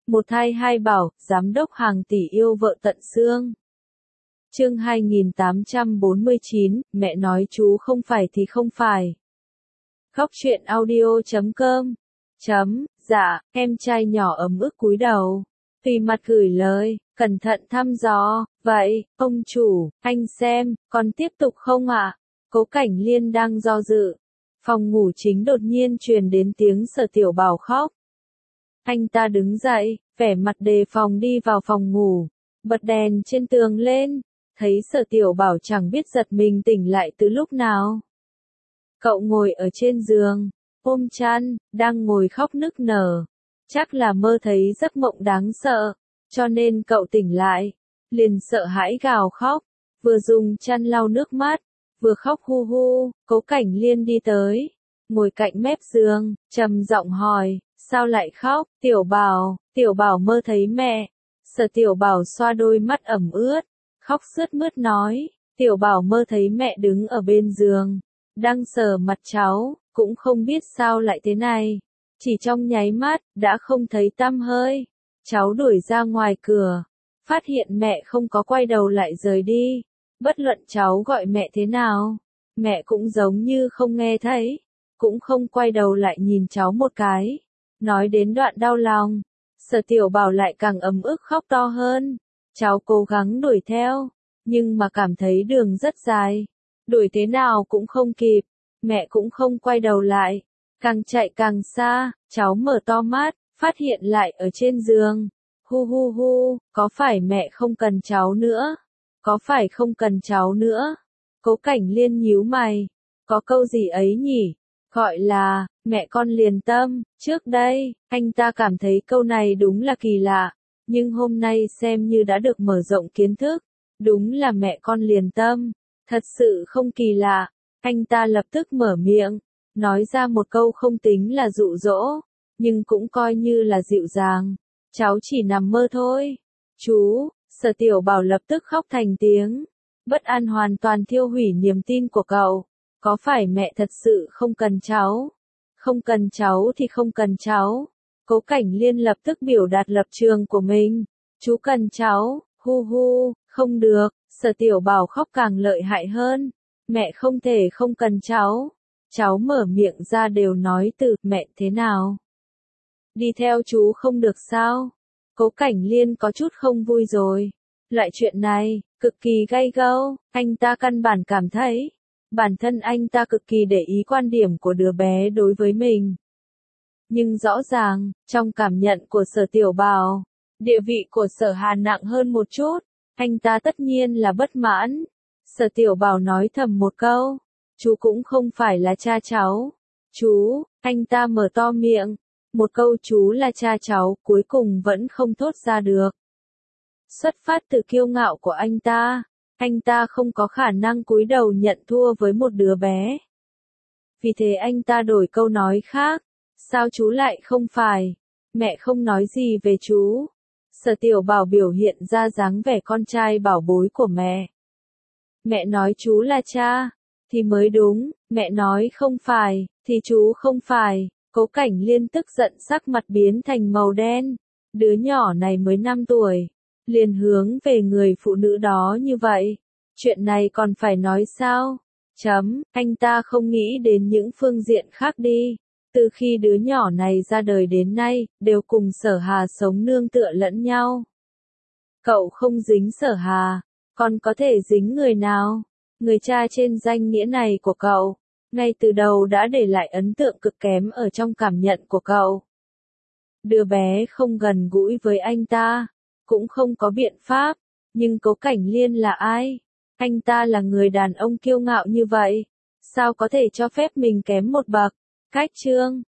Một thai hai bảo, giám đốc hàng tỷ yêu vợ tận xương. Chương 2849, mẹ nói chú không phải thì không phải. Khóc chuyện audio.com. Dạ, em trai nhỏ ấm ức cúi đầu. Tùy mặt gửi lời, cẩn thận thăm dò, vậy, ông chủ, anh xem, còn tiếp tục không ạ? Cố Cảnh Liên đang do dự. Phòng ngủ chính đột nhiên truyền đến tiếng Sở Tiểu Bảo khóc. Anh ta đứng dậy, vẻ mặt đề phòng đi vào phòng ngủ, bật đèn trên tường lên, thấy Sở Tiểu Bảo chẳng biết giật mình tỉnh lại từ lúc nào. Cậu ngồi ở trên giường, ôm chăn, đang ngồi khóc nức nở. Chắc là mơ thấy giấc mộng đáng sợ, cho nên cậu tỉnh lại, liền sợ hãi gào khóc, vừa dùng chăn lau nước mắt, vừa khóc hu hu. Cố Cảnh Liên đi tới, ngồi cạnh mép giường, trầm giọng hỏi, sao lại khóc? Tiểu Bảo mơ thấy mẹ. Sở Tiểu Bảo xoa đôi mắt ẩm ướt, khóc sướt mướt nói, Tiểu Bảo mơ thấy mẹ đứng ở bên giường, đang sờ mặt cháu, cũng không biết sao lại thế này. Chỉ trong nháy mắt, đã không thấy tăm hơi. Cháu đuổi ra ngoài cửa, phát hiện mẹ không có quay đầu lại rời đi. Bất luận cháu gọi mẹ thế nào, mẹ cũng giống như không nghe thấy, cũng không quay đầu lại nhìn cháu một cái. Nói đến đoạn đau lòng, Sở Tiểu Bảo lại càng ấm ức khóc to hơn. Cháu cố gắng đuổi theo, nhưng mà cảm thấy đường rất dài, đuổi thế nào cũng không kịp, mẹ cũng không quay đầu lại. Càng chạy càng xa, cháu mở to mắt, phát hiện lại ở trên giường. Hu hu hu, có phải mẹ không cần cháu nữa? Có phải không cần cháu nữa? Cố Cảnh Liên nhíu mày. Có câu gì ấy nhỉ? Gọi là, mẹ con liền tâm. Trước đây, anh ta cảm thấy câu này đúng là kỳ lạ. Nhưng hôm nay xem như đã được mở rộng kiến thức. Đúng là mẹ con liền tâm. Thật sự không kỳ lạ. Anh ta lập tức mở miệng. Nói ra một câu không tính là dụ dỗ, nhưng cũng coi như là dịu dàng. Cháu chỉ nằm mơ thôi. Chú, Sở Tiểu Bảo lập tức khóc thành tiếng. Bất an hoàn toàn thiêu hủy niềm tin của cậu. Có phải mẹ thật sự không cần cháu? Không cần cháu thì không cần cháu. Cố Cảnh Liên lập tức biểu đạt lập trường của mình. Chú cần cháu, hu hu, không được. Sở Tiểu Bảo khóc càng lợi hại hơn. Mẹ không thể không cần cháu. Cháu mở miệng ra đều nói từ mẹ thế nào? Đi theo chú không được sao? Cố Cảnh Liên có chút không vui rồi. Loại chuyện này, cực kỳ gay gẫm, anh ta căn bản cảm thấy, bản thân anh ta cực kỳ để ý quan điểm của đứa bé đối với mình. Nhưng rõ ràng, trong cảm nhận của Sở Tiểu Bảo, địa vị của Sở Hà nặng hơn một chút, anh ta tất nhiên là bất mãn. Sở Tiểu Bảo nói thầm một câu. Chú cũng không phải là cha cháu. Chú, anh ta mở to miệng. Một câu chú là cha cháu cuối cùng vẫn không thốt ra được. Xuất phát từ kiêu ngạo của anh ta không có khả năng cúi đầu nhận thua với một đứa bé. Vì thế anh ta đổi câu nói khác. Sao chú lại không phải? Mẹ không nói gì về chú. Sở Tiểu Bảo biểu hiện ra dáng vẻ con trai bảo bối của mẹ. Mẹ nói chú là cha thì mới đúng, mẹ nói không phải, thì chú không phải. Cố Cảnh Liên tức giận sắc mặt biến thành màu đen. Đứa nhỏ này mới 5 tuổi, liền hướng về người phụ nữ đó như vậy. Chuyện này còn phải nói sao? Anh ta không nghĩ đến những phương diện khác đi. Từ khi đứa nhỏ này ra đời đến nay, đều cùng Sở Hà sống nương tựa lẫn nhau. Cậu không dính Sở Hà, còn có thể dính người nào? Người cha trên danh nghĩa này của cậu, ngay từ đầu đã để lại ấn tượng cực kém ở trong cảm nhận của cậu. Đứa bé không gần gũi với anh ta, cũng không có biện pháp, nhưng Cố Cảnh Liên là ai? Anh ta là người đàn ông kiêu ngạo như vậy, sao có thể cho phép mình kém một bậc? Cách chương